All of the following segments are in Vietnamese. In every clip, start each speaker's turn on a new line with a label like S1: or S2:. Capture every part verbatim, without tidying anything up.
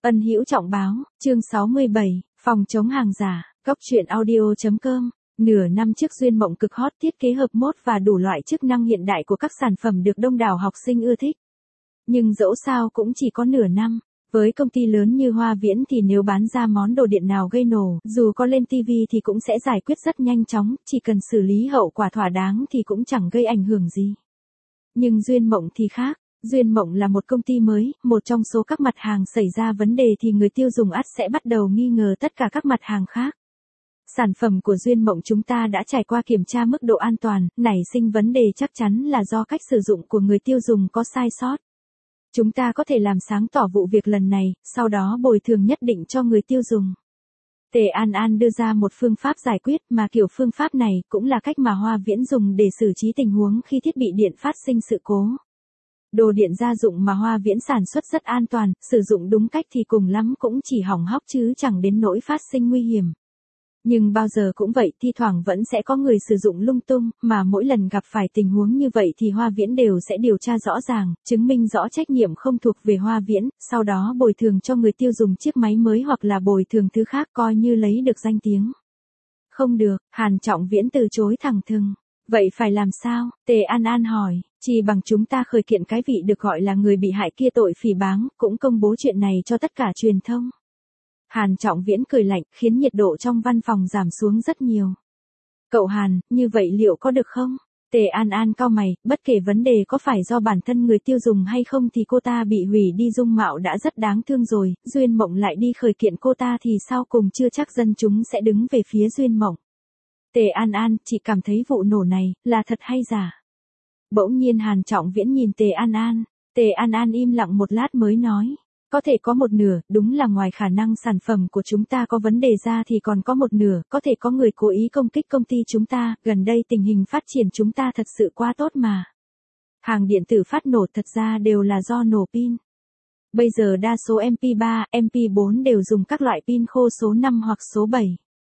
S1: Ân Hữu Trọng báo, chương sáu mươi bảy, phòng chống hàng giả, góc truyện audio.com. Nửa năm trước Duyên Mộng cực hot thiết kế hợp mốt và đủ loại chức năng hiện đại của các sản phẩm được đông đảo học sinh ưa thích. Nhưng dẫu sao cũng chỉ có nửa năm. Với công ty lớn như Hoa Viễn thì nếu bán ra món đồ điện nào gây nổ, dù có lên ti vi thì cũng sẽ giải quyết rất nhanh chóng, chỉ cần xử lý hậu quả thỏa đáng thì cũng chẳng gây ảnh hưởng gì. Nhưng Duyên Mộng thì khác. Duyên Mộng là một công ty mới, một trong số các mặt hàng xảy ra vấn đề thì người tiêu dùng ắt sẽ bắt đầu nghi ngờ tất cả các mặt hàng khác. Sản phẩm của Duyên Mộng chúng ta đã trải qua kiểm tra mức độ an toàn, nảy sinh vấn đề chắc chắn là do cách sử dụng của người tiêu dùng có sai sót. Chúng ta có thể làm sáng tỏ vụ việc lần này, sau đó bồi thường nhất định cho người tiêu dùng. Tề An An đưa ra một phương pháp giải quyết mà kiểu phương pháp này cũng là cách mà Hoa Viễn dùng để xử trí tình huống khi thiết bị điện phát sinh sự cố. Đồ điện gia dụng mà Hoa Viễn sản xuất rất an toàn, sử dụng đúng cách thì cùng lắm cũng chỉ hỏng hóc chứ chẳng đến nỗi phát sinh nguy hiểm. Nhưng bao giờ cũng vậy, thi thoảng vẫn sẽ có người sử dụng lung tung, mà mỗi lần gặp phải tình huống như vậy thì Hoa Viễn đều sẽ điều tra rõ ràng, chứng minh rõ trách nhiệm không thuộc về Hoa Viễn, sau đó bồi thường cho người tiêu dùng chiếc máy mới hoặc là bồi thường thứ khác coi như lấy được danh tiếng. Không được, Hàn Trọng Viễn từ chối thẳng thừng. Vậy phải làm sao? Tề An An hỏi, chỉ bằng chúng ta khởi kiện cái vị được gọi là người bị hại kia tội phỉ báng, cũng công bố chuyện này cho tất cả truyền thông. Hàn Trọng Viễn cười lạnh, khiến nhiệt độ trong văn phòng giảm xuống rất nhiều. Cậu Hàn, như vậy liệu có được không? Tề An An cau mày, bất kể vấn đề có phải do bản thân người tiêu dùng hay không thì cô ta bị hủy đi dung mạo đã rất đáng thương rồi, Duyên Mộng lại đi khởi kiện cô ta thì sau cùng chưa chắc dân chúng sẽ đứng về phía Duyên Mộng. Tề An An, chị cảm thấy vụ nổ này, là thật hay giả? Bỗng nhiên Hàn Trọng Viễn nhìn Tề An An, Tề An An im lặng một lát mới nói. Có thể có một nửa, đúng là ngoài khả năng sản phẩm của chúng ta có vấn đề ra thì còn có một nửa, có thể có người cố ý công kích công ty chúng ta, gần đây tình hình phát triển chúng ta thật sự quá tốt mà. Hàng điện tử phát nổ thật ra đều là do nổ pin. Bây giờ đa số em pê ba, em pê bốn đều dùng các loại pin khô số năm hoặc số bảy.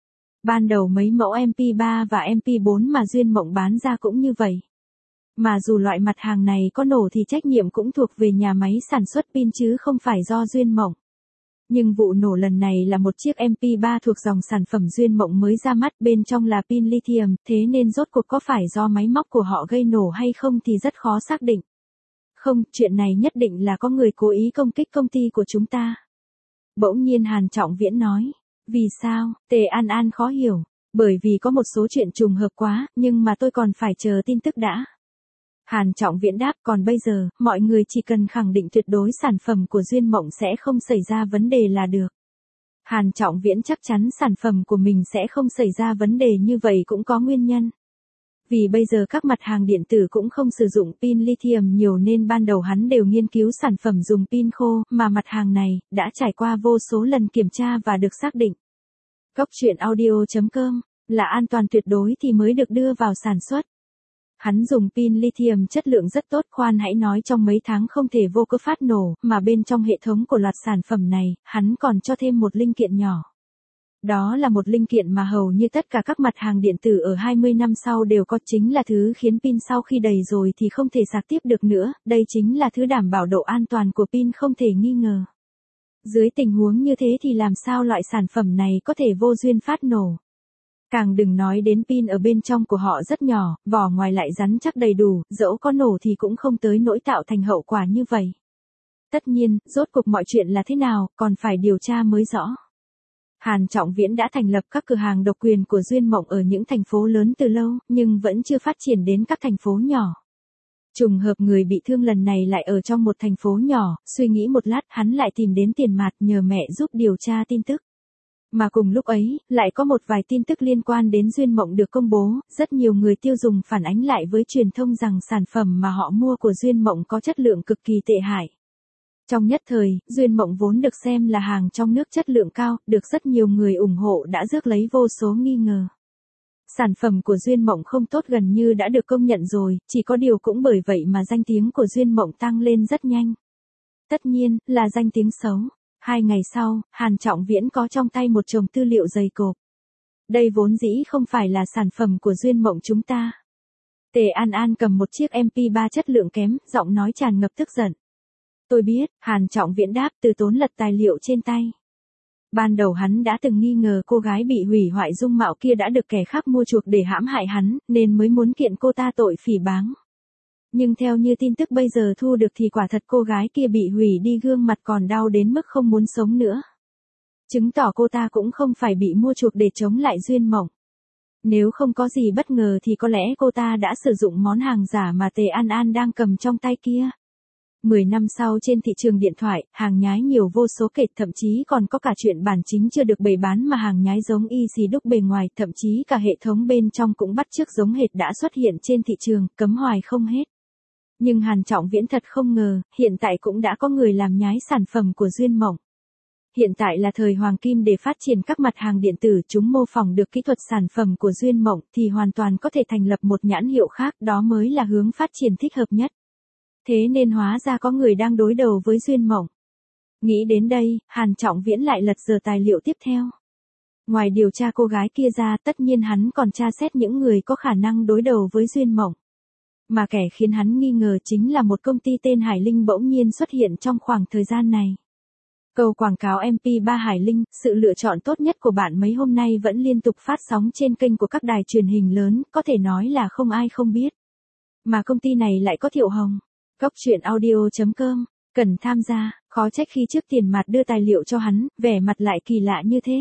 S1: Ban đầu mấy mẫu em pê ba và em pê bốn mà Duyên Mộng bán ra cũng như vậy. Mà dù loại mặt hàng này có nổ thì trách nhiệm cũng thuộc về nhà máy sản xuất pin chứ không phải do Duyên Mộng. Nhưng vụ nổ lần này là một chiếc em pê ba thuộc dòng sản phẩm Duyên Mộng mới ra mắt, bên trong là pin lithium, thế nên rốt cuộc có phải do máy móc của họ gây nổ hay không thì rất khó xác định. Không, chuyện này nhất định là có người cố ý công kích công ty của chúng ta. Bỗng nhiên Hàn Trọng Viễn nói. Vì sao? Tề An An khó hiểu. Bởi vì có một số chuyện trùng hợp quá, nhưng mà tôi còn phải chờ tin tức đã. Hàn Trọng Viễn đáp, còn bây giờ, mọi người chỉ cần khẳng định tuyệt đối sản phẩm của Duyên Mộng sẽ không xảy ra vấn đề là được. Hàn Trọng Viễn chắc chắn sản phẩm của mình sẽ không xảy ra vấn đề như vậy cũng có nguyên nhân. Vì bây giờ các mặt hàng điện tử cũng không sử dụng pin lithium nhiều nên ban đầu hắn đều nghiên cứu sản phẩm dùng pin khô, mà mặt hàng này, đã trải qua vô số lần kiểm tra và được xác định. Góc truyện audio.com, là an toàn tuyệt đối thì mới được đưa vào sản xuất. Hắn dùng pin lithium chất lượng rất tốt, khoan hãy nói trong mấy tháng không thể vô cớ phát nổ, mà bên trong hệ thống của loạt sản phẩm này, hắn còn cho thêm một linh kiện nhỏ. Đó là một linh kiện mà hầu như tất cả các mặt hàng điện tử ở hai mươi năm sau đều có, chính là thứ khiến pin sau khi đầy rồi thì không thể sạc tiếp được nữa, đây chính là thứ đảm bảo độ an toàn của pin không thể nghi ngờ. Dưới tình huống như thế thì làm sao loại sản phẩm này có thể vô duyên phát nổ? Càng đừng nói đến pin ở bên trong của họ rất nhỏ, vỏ ngoài lại rắn chắc đầy đủ, dẫu có nổ thì cũng không tới nỗi tạo thành hậu quả như vậy. Tất nhiên, rốt cuộc mọi chuyện là thế nào, còn phải điều tra mới rõ. Hàn Trọng Viễn đã thành lập các cửa hàng độc quyền của Duyên Mộng ở những thành phố lớn từ lâu, nhưng vẫn chưa phát triển đến các thành phố nhỏ. Trùng hợp người bị thương lần này lại ở trong một thành phố nhỏ, suy nghĩ một lát hắn lại tìm đến Tiền Mạt nhờ mẹ giúp điều tra tin tức. Mà cùng lúc ấy, lại có một vài tin tức liên quan đến Duyên Mộng được công bố, rất nhiều người tiêu dùng phản ánh lại với truyền thông rằng sản phẩm mà họ mua của Duyên Mộng có chất lượng cực kỳ tệ hại. Trong nhất thời, Duyên Mộng vốn được xem là hàng trong nước chất lượng cao, được rất nhiều người ủng hộ đã rước lấy vô số nghi ngờ. Sản phẩm của Duyên Mộng không tốt gần như đã được công nhận rồi, chỉ có điều cũng bởi vậy mà danh tiếng của Duyên Mộng tăng lên rất nhanh. Tất nhiên, là danh tiếng xấu. Hai ngày sau, Hàn Trọng Viễn có trong tay một chồng tư liệu dày cộp. Đây vốn dĩ không phải là sản phẩm của Duyên Mộng chúng ta. Tề An An cầm một chiếc em pê ba chất lượng kém, giọng nói tràn ngập tức giận. Tôi biết, Hàn Trọng Viễn đáp từ tốn lật tài liệu trên tay. Ban đầu hắn đã từng nghi ngờ cô gái bị hủy hoại dung mạo kia đã được kẻ khác mua chuộc để hãm hại hắn, nên mới muốn kiện cô ta tội phỉ báng. Nhưng theo như tin tức bây giờ thu được thì quả thật cô gái kia bị hủy đi gương mặt còn đau đến mức không muốn sống nữa. Chứng tỏ cô ta cũng không phải bị mua chuộc để chống lại Duyên Mộng. Nếu không có gì bất ngờ thì có lẽ cô ta đã sử dụng món hàng giả mà Tề An An đang cầm trong tay kia. Mười năm sau trên thị trường điện thoại, hàng nhái nhiều vô số kể, thậm chí còn có cả chuyện bản chính chưa được bày bán mà hàng nhái giống y xì đúc bề ngoài, thậm chí cả hệ thống bên trong cũng bắt chước giống hệt đã xuất hiện trên thị trường, cấm hoài không hết. Nhưng Hàn Trọng Viễn thật không ngờ, hiện tại cũng đã có người làm nhái sản phẩm của Duyên Mộng. Hiện tại là thời hoàng kim để phát triển các mặt hàng điện tử, chúng mô phỏng được kỹ thuật sản phẩm của Duyên Mộng thì hoàn toàn có thể thành lập một nhãn hiệu khác, đó mới là hướng phát triển thích hợp nhất. Thế nên hóa ra có người đang đối đầu với Duyên Mộng. Nghĩ đến đây, Hàn Trọng Viễn lại lật dở tài liệu tiếp theo. Ngoài điều tra cô gái kia ra, tất nhiên hắn còn tra xét những người có khả năng đối đầu với Duyên Mộng. Mà kẻ khiến hắn nghi ngờ chính là một công ty tên Hải Linh bỗng nhiên xuất hiện trong khoảng thời gian này. Câu quảng cáo em pê ba Hải Linh, sự lựa chọn tốt nhất của bạn mấy hôm nay vẫn liên tục phát sóng trên kênh của các đài truyền hình lớn, có thể nói là không ai không biết. Mà công ty này lại có Thiệu Hồng. Cốc truyện audio chấm com, cần tham gia, khó trách khi trước Tiền Mạt đưa tài liệu cho hắn, vẻ mặt lại kỳ lạ như thế.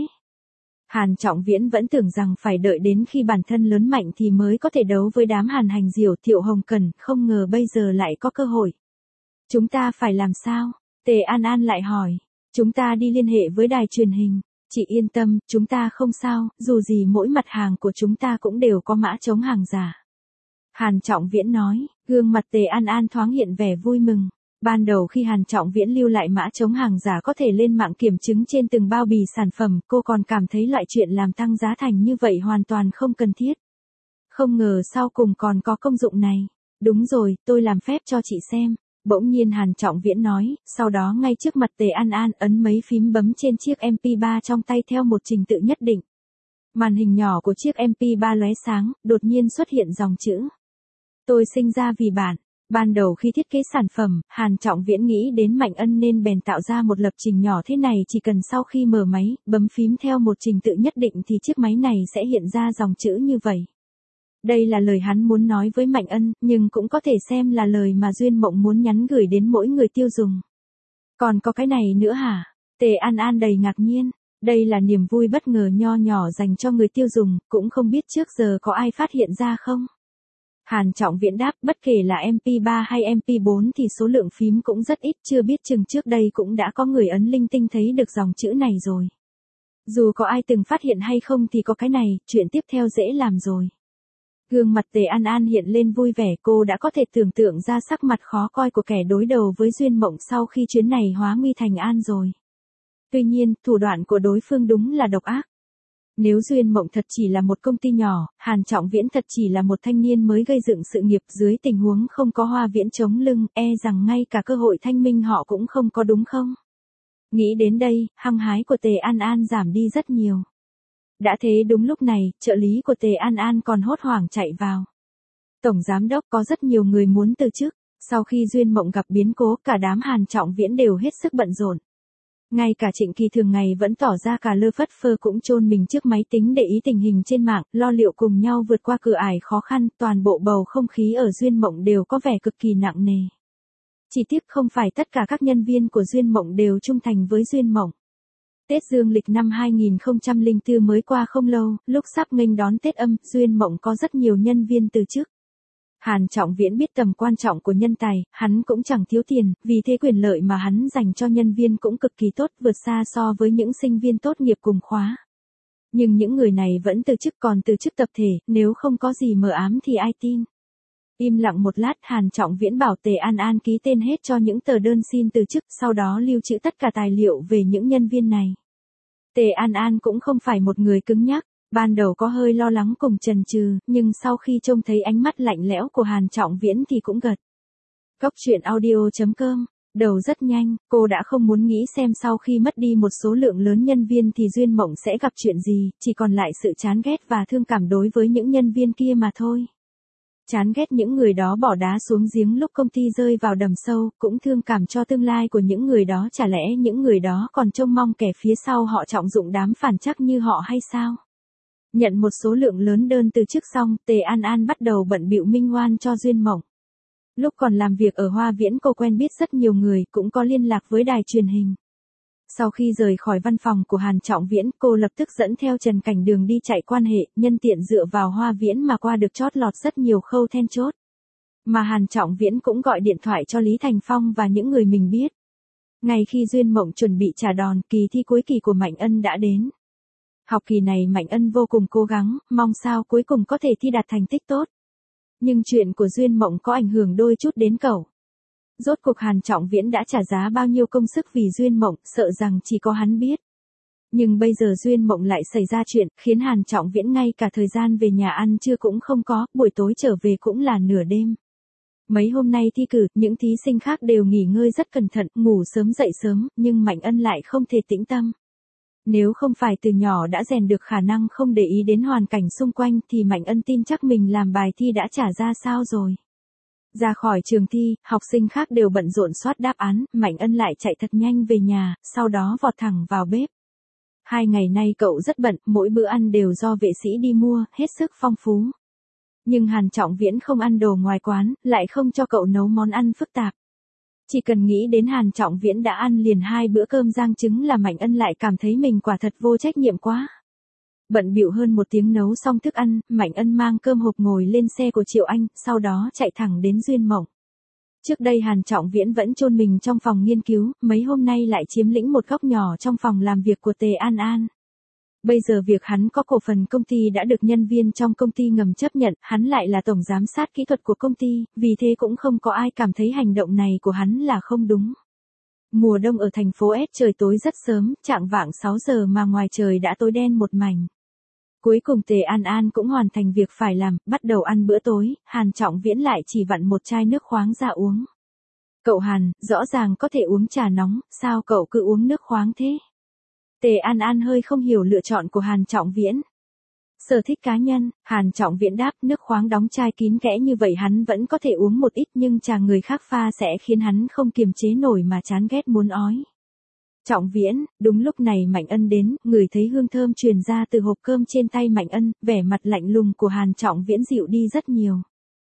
S1: Hàn Trọng Viễn vẫn tưởng rằng phải đợi đến khi bản thân lớn mạnh thì mới có thể đấu với đám Hàn Hành Diểu Thiệu Hồng cần, không ngờ bây giờ lại có cơ hội. Chúng ta phải làm sao? Tề An An lại hỏi. Chúng ta đi liên hệ với đài truyền hình. Chị yên tâm, chúng ta không sao, dù gì mỗi mặt hàng của chúng ta cũng đều có mã chống hàng giả. Hàn Trọng Viễn nói, gương mặt Tề An An thoáng hiện vẻ vui mừng. Ban đầu khi Hàn Trọng Viễn lưu lại mã chống hàng giả có thể lên mạng kiểm chứng trên từng bao bì sản phẩm, cô còn cảm thấy loại chuyện làm tăng giá thành như vậy hoàn toàn không cần thiết. Không ngờ sau cùng còn có công dụng này. Đúng rồi, tôi làm phép cho chị xem. Bỗng nhiên Hàn Trọng Viễn nói, sau đó ngay trước mặt Tề An An ấn mấy phím bấm trên chiếc em pê ba trong tay theo một trình tự nhất định. Màn hình nhỏ của chiếc em pê ba lóe sáng, đột nhiên xuất hiện dòng chữ. Tôi sinh ra vì bạn. Ban đầu khi thiết kế sản phẩm, Hàn Trọng Viễn nghĩ đến Mạnh Ân nên bèn tạo ra một lập trình nhỏ thế này, chỉ cần sau khi mở máy, bấm phím theo một trình tự nhất định thì chiếc máy này sẽ hiện ra dòng chữ như vậy. Đây là lời hắn muốn nói với Mạnh Ân, nhưng cũng có thể xem là lời mà Duyên Mộng muốn nhắn gửi đến mỗi người tiêu dùng. Còn có cái này nữa hả? Tề An An đầy ngạc nhiên. Đây là niềm vui bất ngờ nho nhỏ dành cho người tiêu dùng, cũng không biết trước giờ có ai phát hiện ra không? Hàn Trọng Viễn đáp, bất kể là em pê ba hay em pê bốn thì số lượng phím cũng rất ít, chưa biết chừng trước đây cũng đã có người ấn linh tinh thấy được dòng chữ này rồi. Dù có ai từng phát hiện hay không thì có cái này, chuyện tiếp theo dễ làm rồi. Gương mặt Tề An An hiện lên vui vẻ, cô đã có thể tưởng tượng ra sắc mặt khó coi của kẻ đối đầu với Duyên Mộng sau khi chuyến này hóa nguy thành an rồi. Tuy nhiên, thủ đoạn của đối phương đúng là độc ác. Nếu Duyên Mộng thật chỉ là một công ty nhỏ, Hàn Trọng Viễn thật chỉ là một thanh niên mới gây dựng sự nghiệp, dưới tình huống không có Hoa Viễn chống lưng, e rằng ngay cả cơ hội thanh minh họ cũng không có, đúng không? Nghĩ đến đây, hăng hái của Tề An An giảm đi rất nhiều. Đã thế đúng lúc này, trợ lý của Tề An An còn hốt hoảng chạy vào. Tổng giám đốc, có rất nhiều người muốn từ chức. Sau khi Duyên Mộng gặp biến cố, cả đám Hàn Trọng Viễn đều hết sức bận rộn. Ngay cả Trịnh Kỳ thường ngày vẫn tỏ ra cả lơ phất phơ cũng chôn mình trước máy tính để ý tình hình trên mạng, lo liệu cùng nhau vượt qua cửa ải khó khăn, toàn bộ bầu không khí ở Duyên Mộng đều có vẻ cực kỳ nặng nề. Chỉ tiếc không phải tất cả các nhân viên của Duyên Mộng đều trung thành với Duyên Mộng. Tết Dương lịch năm hai nghìn không trăm lẻ bốn mới qua không lâu, lúc sắp nghênh đón Tết Âm, Duyên Mộng có rất nhiều nhân viên từ chức. Hàn Trọng Viễn biết tầm quan trọng của nhân tài, hắn cũng chẳng thiếu tiền, vì thế quyền lợi mà hắn dành cho nhân viên cũng cực kỳ tốt, vượt xa so với những sinh viên tốt nghiệp cùng khóa. Nhưng những người này vẫn từ chức, còn từ chức tập thể, nếu không có gì mờ ám thì ai tin. Im lặng một lát, Hàn Trọng Viễn bảo Tề An An ký tên hết cho những tờ đơn xin từ chức, sau đó lưu trữ tất cả tài liệu về những nhân viên này. Tề An An cũng không phải một người cứng nhắc, ban đầu có hơi lo lắng cùng chần chừ, nhưng sau khi trông thấy ánh mắt lạnh lẽo của Hàn Trọng Viễn thì cũng gật. Cốc truyện audio chấm com, đầu rất nhanh, cô đã không muốn nghĩ xem sau khi mất đi một số lượng lớn nhân viên thì Duyên Mộng sẽ gặp chuyện gì, chỉ còn lại sự chán ghét và thương cảm đối với những nhân viên kia mà thôi. Chán ghét những người đó bỏ đá xuống giếng lúc công ty rơi vào đầm sâu, cũng thương cảm cho tương lai của những người đó, chả lẽ những người đó còn trông mong kẻ phía sau họ trọng dụng đám phản trắc như họ hay sao? Nhận một số lượng lớn đơn từ chức xong, Tề An An bắt đầu bận bịu minh oan cho Duyên Mộng. Lúc còn làm việc ở Hoa Viễn cô quen biết rất nhiều người, cũng có liên lạc với đài truyền hình. Sau khi rời khỏi văn phòng của Hàn Trọng Viễn, cô lập tức dẫn theo Trần Cảnh Đường đi chạy quan hệ, nhân tiện dựa vào Hoa Viễn mà qua được chót lọt rất nhiều khâu then chốt. Mà Hàn Trọng Viễn cũng gọi điện thoại cho Lý Thành Phong và những người mình biết. Ngay khi Duyên Mộng chuẩn bị trả đòn, kỳ thi cuối kỳ của Mạnh Ân đã đến. Học kỳ này Mạnh Ân vô cùng cố gắng, mong sao cuối cùng có thể thi đạt thành tích tốt. Nhưng chuyện của Duyên Mộng có ảnh hưởng đôi chút đến cậu. Rốt cuộc Hàn Trọng Viễn đã trả giá bao nhiêu công sức vì Duyên Mộng, sợ rằng chỉ có hắn biết. Nhưng bây giờ Duyên Mộng lại xảy ra chuyện, khiến Hàn Trọng Viễn ngay cả thời gian về nhà ăn trưa cũng không có, buổi tối trở về cũng là nửa đêm. Mấy hôm nay thi cử, những thí sinh khác đều nghỉ ngơi rất cẩn thận, ngủ sớm dậy sớm, nhưng Mạnh Ân lại không thể tĩnh tâm. Nếu không phải từ nhỏ đã rèn được khả năng không để ý đến hoàn cảnh xung quanh thì Mạnh Ân tin chắc mình làm bài thi đã trả ra sao rồi. Ra khỏi trường thi, học sinh khác đều bận rộn soát đáp án, Mạnh Ân lại chạy thật nhanh về nhà, sau đó vọt thẳng vào bếp. Hai ngày nay cậu rất bận, mỗi bữa ăn đều do vệ sĩ đi mua, hết sức phong phú. Nhưng Hàn Trọng Viễn không ăn đồ ngoài quán, lại không cho cậu nấu món ăn phức tạp. Chỉ cần nghĩ đến Hàn Trọng Viễn đã ăn liền hai bữa cơm rang trứng là Mạnh Ân lại cảm thấy mình quả thật vô trách nhiệm quá. Bận bịu hơn một tiếng nấu xong thức ăn, Mạnh Ân mang cơm hộp ngồi lên xe của Triệu Anh, sau đó chạy thẳng đến Duyên Mộng. Trước đây Hàn Trọng Viễn vẫn chôn mình trong phòng nghiên cứu, mấy hôm nay lại chiếm lĩnh một góc nhỏ trong phòng làm việc của Tề An An. Bây giờ việc hắn có cổ phần công ty đã được nhân viên trong công ty ngầm chấp nhận, hắn lại là tổng giám sát kỹ thuật của công ty, vì thế cũng không có ai cảm thấy hành động này của hắn là không đúng. Mùa đông ở thành phố S trời tối rất sớm, chạng vạng sáu giờ mà ngoài trời đã tối đen một mảnh. Cuối cùng Tề An An cũng hoàn thành việc phải làm, bắt đầu ăn bữa tối, Hàn Trọng Viễn lại chỉ vặn một chai nước khoáng ra uống. Cậu Hàn, rõ ràng có thể uống trà nóng, sao cậu cứ uống nước khoáng thế? Tề An An hơi không hiểu lựa chọn của Hàn Trọng Viễn. Sở thích cá nhân, Hàn Trọng Viễn đáp, nước khoáng đóng chai kín kẽ như vậy hắn vẫn có thể uống một ít nhưng trà người khác pha sẽ khiến hắn không kiềm chế nổi mà chán ghét muốn ói. Trọng Viễn, đúng lúc này Mạnh Ân đến, ngửi thấy hương thơm truyền ra từ hộp cơm trên tay Mạnh Ân, vẻ mặt lạnh lùng của Hàn Trọng Viễn dịu đi rất nhiều.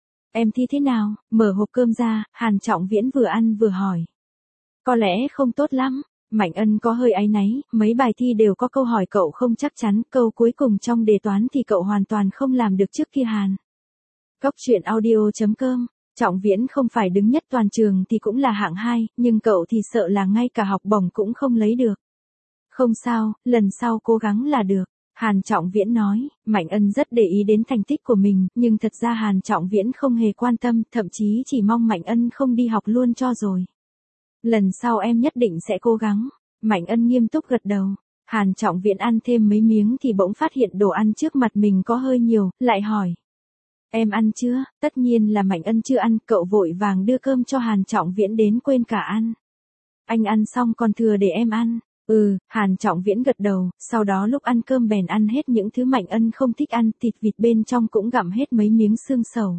S1: Em thi thế nào? Mở hộp cơm ra, Hàn Trọng Viễn vừa ăn vừa hỏi. Có lẽ không tốt lắm. Mạnh Ân có hơi áy náy, mấy bài thi đều có câu hỏi cậu không chắc chắn, câu cuối cùng trong đề toán thì cậu hoàn toàn không làm được trước kia Hàn. Cốc truyện audio chấm com, Trọng Viễn không phải đứng nhất toàn trường thì cũng là hạng hai, nhưng cậu thì sợ là ngay cả học bổng cũng không lấy được. Không sao, lần sau cố gắng là được. Hàn Trọng Viễn nói, Mạnh Ân rất để ý đến thành tích của mình, nhưng thật ra Hàn Trọng Viễn không hề quan tâm, thậm chí chỉ mong Mạnh Ân không đi học luôn cho rồi. Lần sau em nhất định sẽ cố gắng. Mạnh Ân nghiêm túc gật đầu. Hàn Trọng Viễn ăn thêm mấy miếng thì bỗng phát hiện đồ ăn trước mặt mình có hơi nhiều, lại hỏi. Em ăn chưa? Tất nhiên là Mạnh Ân chưa ăn, cậu vội vàng đưa cơm cho Hàn Trọng Viễn đến quên cả ăn. Anh ăn xong còn thừa để em ăn. Ừ, Hàn Trọng Viễn gật đầu, sau đó lúc ăn cơm bèn ăn hết những thứ Mạnh Ân không thích ăn, thịt vịt bên trong cũng gặm hết mấy miếng xương sầu.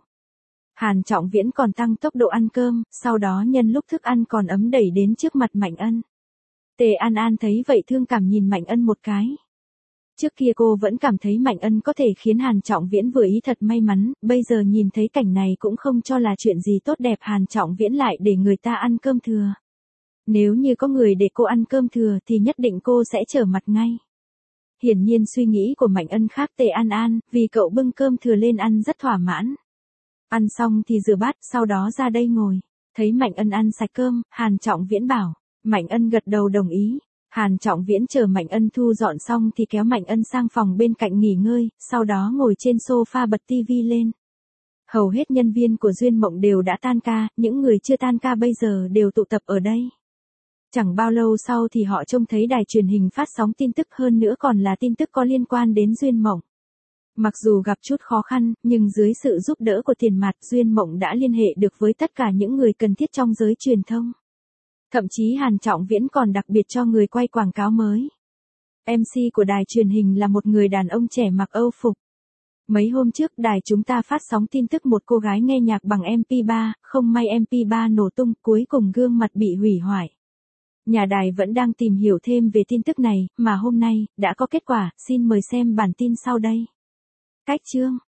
S1: Hàn Trọng Viễn còn tăng tốc độ ăn cơm, sau đó nhân lúc thức ăn còn ấm đẩy đến trước mặt Mạnh Ân. Tề An An thấy vậy thương cảm nhìn Mạnh Ân một cái. Trước kia cô vẫn cảm thấy Mạnh Ân có thể khiến Hàn Trọng Viễn vừa ý thật may mắn, bây giờ nhìn thấy cảnh này cũng không cho là chuyện gì tốt đẹp. Hàn Trọng Viễn lại để người ta ăn cơm thừa. Nếu như có người để cô ăn cơm thừa thì nhất định cô sẽ trở mặt ngay. Hiển nhiên suy nghĩ của Mạnh Ân khác Tề An An, vì cậu bưng cơm thừa lên ăn rất thỏa mãn. Ăn xong thì rửa bát, sau đó ra đây ngồi. Thấy Mạnh Ân ăn sạch cơm, Hàn Trọng Viễn bảo. Mạnh Ân gật đầu đồng ý. Hàn Trọng Viễn chờ Mạnh Ân thu dọn xong thì kéo Mạnh Ân sang phòng bên cạnh nghỉ ngơi, sau đó ngồi trên sofa bật tivi lên. Hầu hết nhân viên của Duyên Mộng đều đã tan ca, những người chưa tan ca bây giờ đều tụ tập ở đây. Chẳng bao lâu sau thì họ trông thấy đài truyền hình phát sóng tin tức, hơn nữa còn là tin tức có liên quan đến Duyên Mộng. Mặc dù gặp chút khó khăn, nhưng dưới sự giúp đỡ của tiền mặt, Duyên Mộng đã liên hệ được với tất cả những người cần thiết trong giới truyền thông. Thậm chí Hàn Trọng Viễn còn đặc biệt cho người quay quảng cáo mới. em xê của đài truyền hình là một người đàn ông trẻ mặc Âu phục. Mấy hôm trước đài chúng ta phát sóng tin tức một cô gái nghe nhạc bằng em pê ba, không may em pê ba nổ tung, cuối cùng gương mặt bị hủy hoại. Nhà đài vẫn đang tìm hiểu thêm về tin tức này, mà hôm nay, đã có kết quả, xin mời xem bản tin sau đây. Cách chương